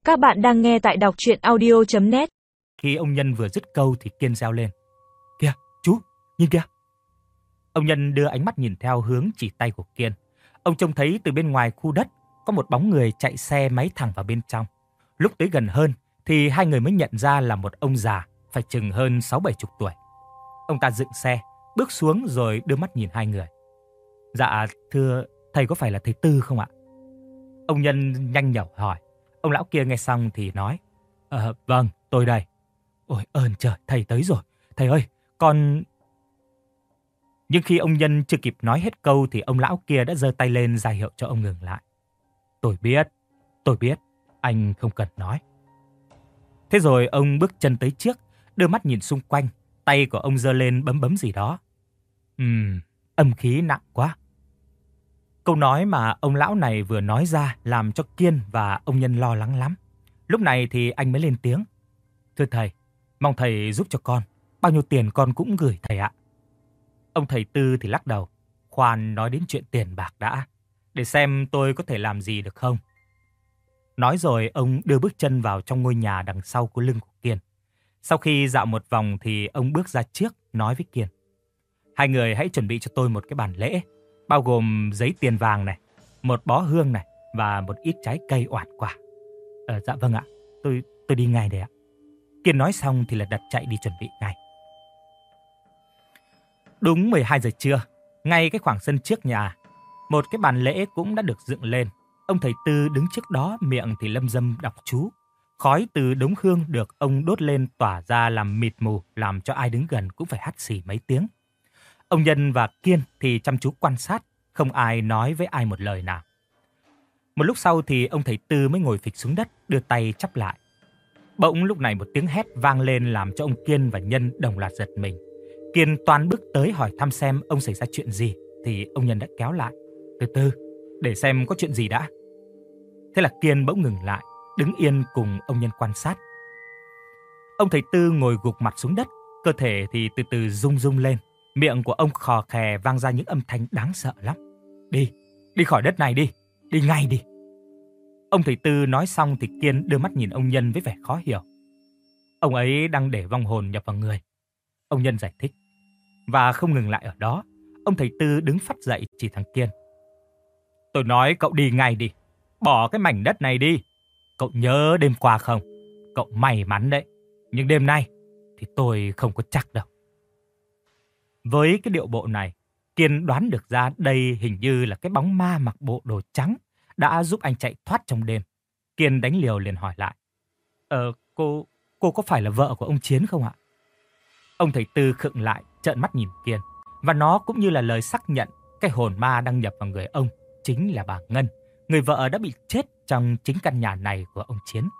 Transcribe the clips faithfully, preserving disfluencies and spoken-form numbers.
Các bạn đang nghe tại đọc truyện audio chấm net. Khi ông Nhân vừa dứt câu thì Kiên reo lên. Kìa, chú, nhìn kìa. Ông Nhân đưa ánh mắt nhìn theo hướng chỉ tay của Kiên. Ông trông thấy từ bên ngoài khu đất có một bóng người chạy xe máy thẳng vào bên trong. Lúc tới gần hơn thì hai người mới nhận ra là một ông già, phải chừng hơn sáu bảy chục tuổi. Ông ta dựng xe, bước xuống rồi đưa mắt nhìn hai người. Dạ, thưa, thầy có phải là thầy Tư không ạ? Ông Nhân nhanh nhảu hỏi. Ông lão kia nghe xong thì nói. Ờ, vâng, tôi đây. Ôi ơn trời, thầy tới rồi. Thầy ơi, con... Nhưng khi ông Nhân chưa kịp nói hết câu thì ông lão kia đã giơ tay lên ra hiệu cho ông ngừng lại. Tôi biết, tôi biết, anh không cần nói. Thế rồi ông bước chân tới trước, đưa mắt nhìn xung quanh, tay của ông giơ lên bấm bấm gì đó. Ừm, âm khí nặng quá. Câu nói mà ông lão này vừa nói ra làm cho Kiên và ông Nhân lo lắng lắm. Lúc này thì anh mới lên tiếng. Thưa thầy, mong thầy giúp cho con. Bao nhiêu tiền con cũng gửi thầy ạ. Ông thầy Tư thì lắc đầu. Khoan nói đến chuyện tiền bạc đã. Để xem tôi có thể làm gì được không. Nói rồi ông đưa bước chân vào trong ngôi nhà đằng sau của lưng của Kiên. Sau khi dạo một vòng thì ông bước ra trước nói với Kiên. Hai người hãy chuẩn bị cho tôi một cái bàn lễ. Bao gồm giấy tiền vàng này, một bó hương này và một ít trái cây oạt quả. Ờ, dạ vâng ạ, tôi tôi đi ngay đây ạ. Kiên nói xong thì lật đật chạy đi chuẩn bị ngay. Đúng mười hai giờ trưa, ngay cái khoảng sân trước nhà, một cái bàn lễ cũng đã được dựng lên. Ông thầy Tư đứng trước đó, miệng thì lâm dâm đọc chú. Khói từ đống hương được ông đốt lên tỏa ra làm mịt mù, làm cho ai đứng gần cũng phải hắt xì mấy tiếng. Ông Nhân và Kiên thì chăm chú quan sát, không ai nói với ai một lời nào. Một lúc sau thì ông thầy Tư mới ngồi phịch xuống đất, đưa tay chắp lại. Bỗng lúc này một tiếng hét vang lên làm cho ông Kiên và Nhân đồng loạt giật mình. Kiên toan bước tới hỏi thăm xem ông xảy ra chuyện gì, thì ông Nhân đã kéo lại. Từ từ, để xem có chuyện gì đã. Thế là Kiên bỗng ngừng lại, đứng yên cùng ông Nhân quan sát. Ông thầy Tư ngồi gục mặt xuống đất, cơ thể thì từ từ rung rung lên. Miệng của ông khò khè vang ra những âm thanh đáng sợ lắm. Đi, đi khỏi đất này đi, đi ngay đi. Ông thầy Tư nói xong thì Kiên đưa mắt nhìn ông Nhân với vẻ khó hiểu. Ông ấy đang để vong hồn nhập vào người. Ông Nhân giải thích. Và không ngừng lại ở đó, ông thầy Tư đứng phắt dậy chỉ thằng Kiên. Tôi nói cậu đi ngay đi, bỏ cái mảnh đất này đi. Cậu nhớ đêm qua không? Cậu may mắn đấy, nhưng đêm nay thì tôi không có chắc đâu. Với cái điệu bộ này, Kiên đoán được ra đây hình như là cái bóng ma mặc bộ đồ trắng đã giúp anh chạy thoát trong đêm. Kiên đánh liều liền hỏi lại. Ờ, cô, cô có phải là vợ của ông Chiến không ạ? Ông thầy Tư khựng lại, trợn mắt nhìn Kiên. Và nó cũng như là lời xác nhận cái hồn ma đang nhập vào người ông chính là bà Ngân, người vợ đã bị chết trong chính căn nhà này của ông Chiến.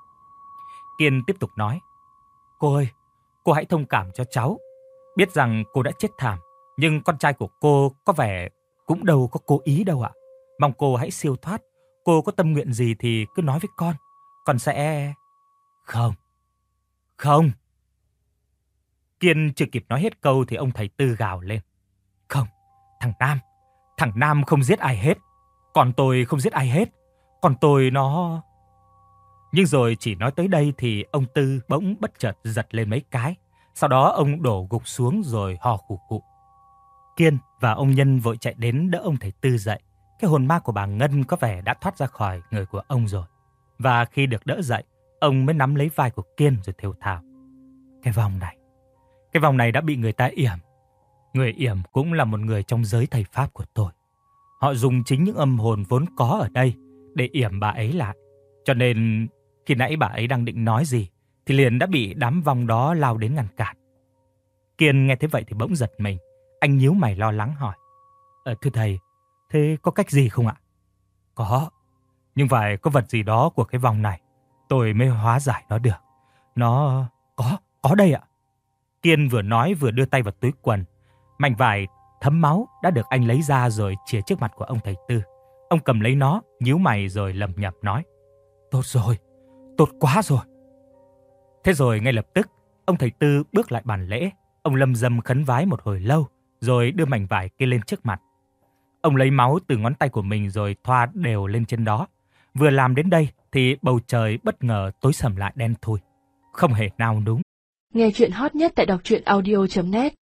Kiên tiếp tục nói. Cô ơi, cô hãy thông cảm cho cháu. Biết rằng cô đã chết thảm, nhưng con trai của cô có vẻ cũng đâu có cố ý đâu ạ. Mong cô hãy siêu thoát. Cô có tâm nguyện gì thì cứ nói với con. Con sẽ... Không. Không. Kiên chưa kịp nói hết câu thì ông thầy Tư gào lên. Không, thằng Nam. Thằng Nam không giết ai hết. Còn tôi không giết ai hết. Còn tôi nó... Nhưng rồi chỉ nói tới đây thì ông Tư bỗng bất chợt giật lên mấy cái. Sau đó ông đổ gục xuống rồi ho khủ khụ. Kiên và ông Nhân vội chạy đến đỡ ông thầy Tư dậy. Cái hồn ma của bà Ngân có vẻ đã thoát ra khỏi người của ông rồi. Và khi được đỡ dậy, ông mới nắm lấy vai của Kiên rồi thều thào. Cái vòng này, cái vòng này đã bị người ta yểm. Người yểm cũng là một người trong giới thầy Pháp của tôi. Họ dùng chính những âm hồn vốn có ở đây để yểm bà ấy lại. Cho nên khi nãy bà ấy đang định nói gì thì liền đã bị đám vong đó lao đến ngăn cản. Kiên nghe thế vậy thì bỗng giật mình. Anh nhíu mày lo lắng hỏi. Ờ, thưa thầy, thế có cách gì không ạ? Có, nhưng phải có vật gì đó của cái vòng này tôi mới hóa giải nó được. Nó... Có, có đây ạ. Kiên vừa nói vừa đưa tay vào túi quần. Mảnh vải thấm máu đã được anh lấy ra rồi chìa trước mặt của ông thầy Tư. Ông cầm lấy nó, nhíu mày rồi lẩm nhẩm nói. Tốt rồi, tốt quá rồi. Thế rồi ngay lập tức, ông thầy Tư bước lại bàn lễ. Ông lâm dâm khấn vái một hồi lâu, rồi đưa mảnh vải kia lên trước mặt. Ông lấy máu từ ngón tay của mình rồi thoa đều lên trên đó. Vừa làm đến đây thì bầu trời bất ngờ tối sầm lại đen thui, không hề nao núng. Nghe chuyện hot nhất tại đọc truyện audio chấm net